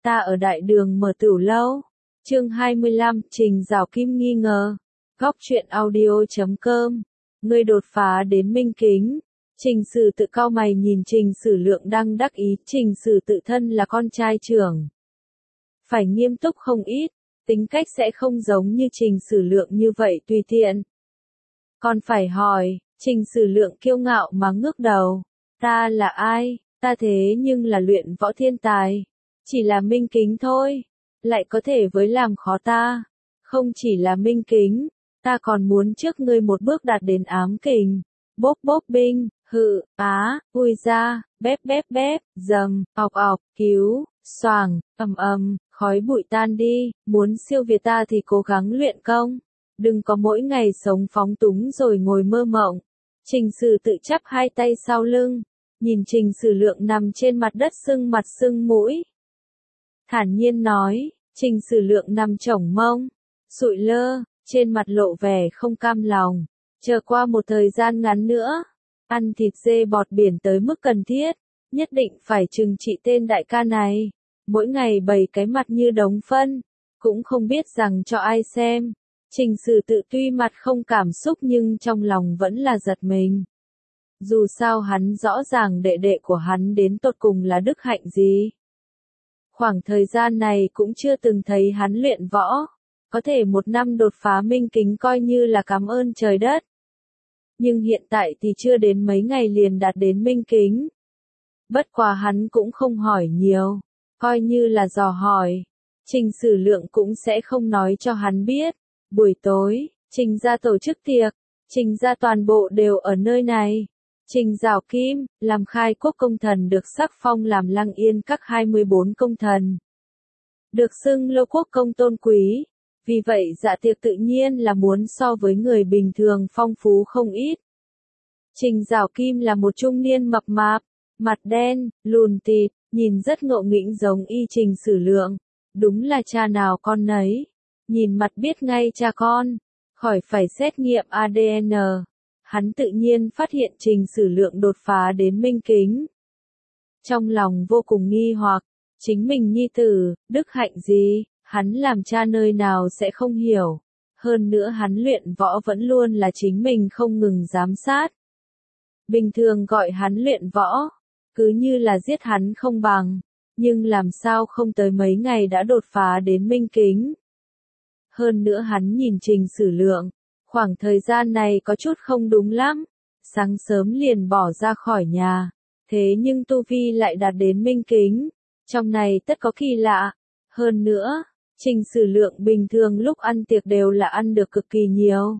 ta ở đại đường mở tửu lâu. Chương 25, Trình Giảo Kim nghi ngờ. Góc truyện audio.com. Ngươi đột phá đến minh kính. Trình Sử Tự cau mày nhìn Trình Sử Lượng đang đắc ý. Trình Sử Tự thân là con trai trưởng, phải nghiêm túc không ít, tính cách sẽ không giống như Trình Sử Lượng như vậy tùy tiện. Còn phải hỏi, Trình Sử Lượng kiêu ngạo mà ngước đầu. Ta là ai? Ta thế nhưng là luyện võ thiên tài. Chỉ là minh kính thôi. Lại có thể với làm khó ta. Không chỉ là minh kính, ta còn muốn trước ngươi một bước đạt đến ám kình. Bốp bốp binh, hự, á, ui ra, bép bép bép, dầm, ọc ọc, cứu, xoàng, khói bụi tan đi, muốn siêu việt ta thì cố gắng luyện công. Đừng có mỗi ngày sống phóng túng rồi ngồi mơ mộng. Trình Sử Tự chắp hai tay sau lưng, nhìn Trình Sử Lượng nằm trên mặt đất sưng mặt sưng mũi. Thản nhiên nói, Trình Sử Lượng nằm chổng mông, sụi lơ, trên mặt lộ vẻ không cam lòng. Chờ qua một thời gian ngắn nữa, ăn thịt dê bọt biển tới mức cần thiết, nhất định phải trừng trị tên đại ca này. Mỗi ngày bày cái mặt như đống phân, cũng không biết rằng cho ai xem. Trình Sử Tự tuy mặt không cảm xúc nhưng trong lòng vẫn là giật mình. Dù sao hắn rõ ràng đệ đệ của hắn đến tột cùng là đức hạnh gì. Khoảng thời gian này cũng chưa từng thấy hắn luyện võ. Có thể một năm đột phá minh kính coi như là cảm ơn trời đất. Nhưng hiện tại thì chưa đến mấy ngày liền đạt đến minh kính. Bất quá hắn cũng không hỏi nhiều, coi như là dò hỏi. Trình Sử Lượng cũng sẽ không nói cho hắn biết. Buổi tối, Trình gia tổ chức tiệc, Trình gia toàn bộ đều ở nơi này. Trình Giảo Kim, làm khai quốc công thần được sắc phong làm Lăng Yên các 24 công thần. Được xưng Lô quốc công tôn quý, vì vậy dạ tiệc tự nhiên là muốn so với người bình thường phong phú không ít. Trình Giảo Kim là một trung niên mập mạp, mặt đen, lùn tịt, nhìn rất ngộ nghĩnh giống y Trình Sử Lượng. Đúng là cha nào con nấy. Nhìn mặt biết ngay cha con, khỏi phải xét nghiệm ADN. Hắn tự nhiên phát hiện Trình Sử Lượng đột phá đến minh kính. Trong lòng vô cùng nghi hoặc, chính mình nhi tử, đức hạnh gì, hắn làm cha nơi nào sẽ không hiểu. Hơn nữa hắn luyện võ vẫn luôn là chính mình không ngừng giám sát. Bình thường gọi hắn luyện võ, cứ như là giết hắn không bằng, nhưng làm sao không tới mấy ngày đã đột phá đến minh kính. Hơn nữa hắn nhìn Trình Sử Lượng, khoảng thời gian này có chút không đúng lắm, sáng sớm liền bỏ ra khỏi nhà, thế nhưng tu vi lại đạt đến minh kính, trong này tất có kỳ lạ. Hơn nữa, Trình Sử Lượng bình thường lúc ăn tiệc đều là ăn được cực kỳ nhiều.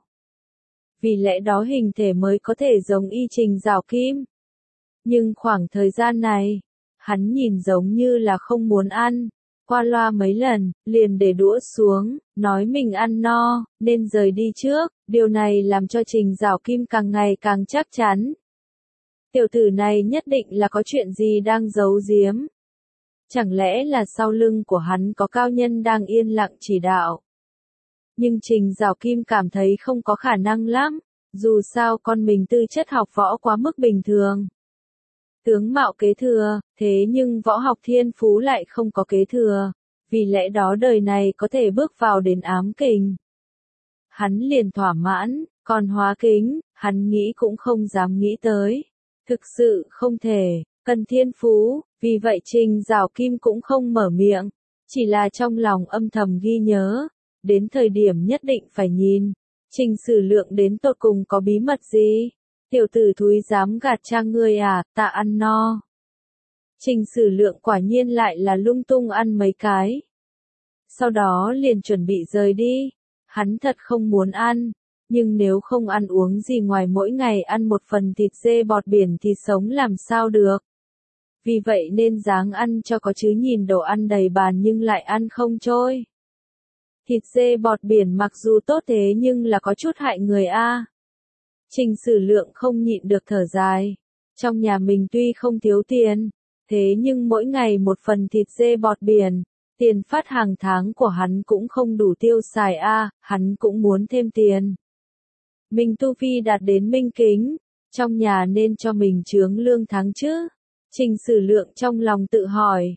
Vì lẽ đó hình thể mới có thể giống y Trình Giảo Kim. Nhưng khoảng thời gian này, hắn nhìn giống như là không muốn ăn. Qua loa mấy lần, liền để đũa xuống, nói mình ăn no, nên rời đi trước. Điều này làm cho Trình Giảo Kim càng ngày càng chắc chắn. Tiểu tử này nhất định là có chuyện gì đang giấu giếm. Chẳng lẽ là sau lưng của hắn có cao nhân đang yên lặng chỉ đạo. Nhưng Trình Giảo Kim cảm thấy không có khả năng lắm. Dù sao con mình tư chất học võ quá mức bình thường. Tướng mạo kế thừa, thế nhưng võ học thiên phú lại không có kế thừa, vì lẽ đó đời này có thể bước vào đến ám kình. Hắn liền thỏa mãn, còn hóa kính, hắn nghĩ cũng không dám nghĩ tới. Thực sự không thể, cần thiên phú, vì vậy Trình Giảo Kim cũng không mở miệng, chỉ là trong lòng âm thầm ghi nhớ, đến thời điểm nhất định phải nhìn, Trình Sử Lượng đến tột cùng có bí mật gì. Tiểu tử thúi dám gạt cha ngươi à, ta ăn no. Trình Sử Lượng quả nhiên lại là lung tung ăn mấy cái. Sau đó liền chuẩn bị rời đi. Hắn thật không muốn ăn, nhưng nếu không ăn uống gì ngoài mỗi ngày ăn một phần thịt dê bọt biển thì sống làm sao được. Vì vậy nên ráng ăn cho có chứ nhìn đồ ăn đầy bàn nhưng lại ăn không trôi. Thịt dê bọt biển mặc dù tốt thế nhưng là có chút hại người a. Trình Sử Lượng không nhịn được thở dài. Trong nhà mình tuy không thiếu tiền, thế nhưng mỗi ngày một phần thịt dê bọt biển, tiền phát hàng tháng của hắn cũng không đủ tiêu xài a, hắn cũng muốn thêm tiền. Mình tu vi đạt đến minh kính, trong nhà nên cho mình chướng lương tháng chứ. Trình Sử Lượng trong lòng tự hỏi.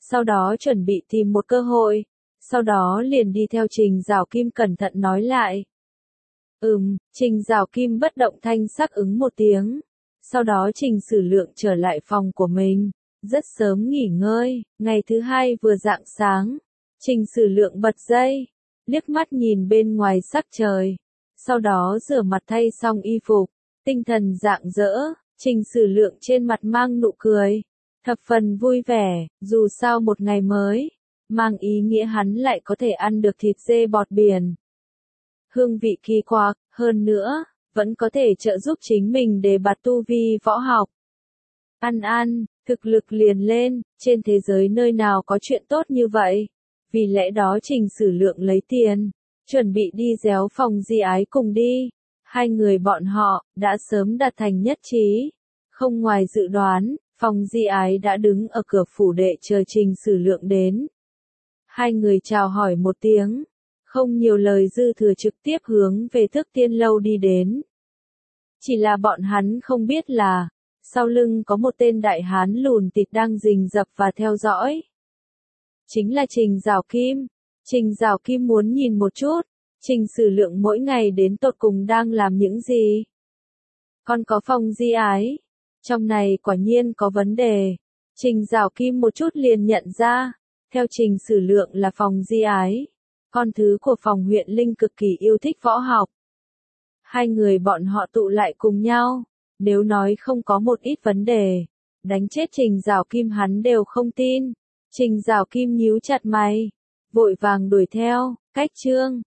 sau đó chuẩn bị tìm một cơ hội, sau đó liền đi theo Trình Giảo Kim cẩn thận nói lại. Trình Giảo Kim bất động thanh sắc ứng một tiếng, sau đó Trình Sử Lượng trở lại phòng của mình, rất sớm nghỉ ngơi, ngày thứ hai vừa rạng sáng, Trình Sử Lượng bật dậy, liếc mắt nhìn bên ngoài sắc trời, sau đó rửa mặt thay xong y phục, tinh thần rạng rỡ, Trình Sử Lượng trên mặt mang nụ cười, thập phần vui vẻ, dù sao một ngày mới, mang ý nghĩa hắn lại có thể ăn được thịt dê bọt biển. Hương vị kỳ quặc, hơn nữa, vẫn có thể trợ giúp chính mình để bạt tu vi võ học. Ăn, thực lực liền lên, trên thế giới nơi nào có chuyện tốt như vậy. Vì lẽ đó Trình Sử Lượng lấy tiền, chuẩn bị đi réo Phòng Di Ái cùng đi. Hai người bọn họ, đã sớm đạt thành nhất trí. Không ngoài dự đoán, Phòng Di Ái đã đứng ở cửa phủ đệ chờ Trình Sử Lượng đến. Hai người chào hỏi một tiếng, không nhiều lời dư thừa trực tiếp hướng về Thức Tiên Lâu đi đến. Chỉ là bọn hắn không biết là, sau lưng có một tên đại hán lùn tịt đang rình rập và theo dõi. Chính là Trình Giảo Kim. Trình Giảo Kim muốn nhìn một chút, Trình Sử Lượng mỗi ngày đến tột cùng đang làm những gì. Còn có Phòng Di Ái, trong này quả nhiên có vấn đề. Trình Giảo Kim một chút liền nhận ra, theo Trình Sử Lượng là Phòng Di Ái, con thứ của Phòng Huyện Linh cực kỳ yêu thích võ học. Hai người bọn họ tụ lại cùng nhau, nếu nói không có một ít vấn đề, đánh chết Trình Giảo Kim hắn đều không tin. Trình Giảo Kim nhíu chặt mày, vội vàng đuổi theo, cách chương